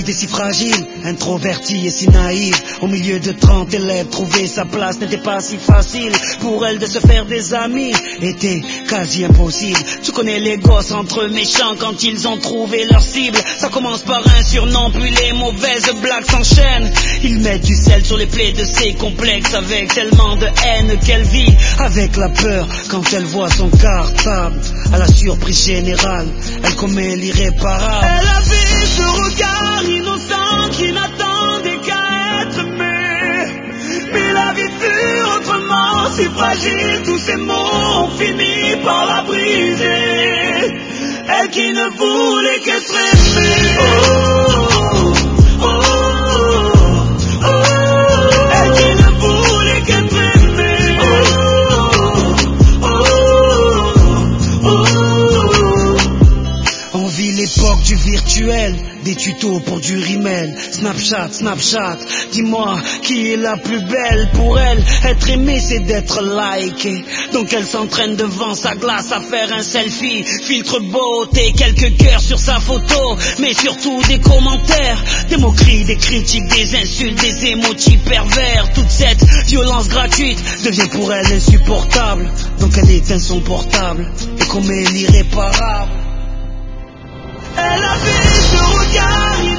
Timide et si fragile, introvertie et si naïve. Au milieu de 30 élèves, trouver sa place n'était pas si facile. Pour elle de se faire des amis était quasi impossible. Tu connais les gosses entre méchants quand ils ont trouvé leur cible. Ça commence par un surnom, puis les mauvaises blagues s'enchaînent. Ils mettent du sel sur les plaies de ses complexes, avec tellement de haine qu'elle vit avec la peur quand elle voit son cartable. À la surprise générale, elle commet l'irréparable. Elle avait ce regard innocent qui n'attendait qu'à être aimé. Mais la vie fut autrement si fragile, tous ces mots ont fini par la briser. Elle qui ne voulait qu'être aimée. Oh, oh, oh, oh. Elle qui ne voulait qu'être aimée. Oh, oh, oh, oh. On vit l'époque du virtuel, des tutos pour du rimel. Snapchat, dis-moi qui est la plus belle. Pour elle, être aimée c'est d'être liké. Donc elle s'entraîne devant sa glace à faire un selfie. Filtre beauté, quelques cœurs sur sa photo, mais surtout des commentaires, des moqueries, des critiques, des insultes, des émojis pervers. Toute cette violence gratuite devient pour elle insupportable. Donc elle éteint son portable et commet l'irréparable. Elle avait ce regard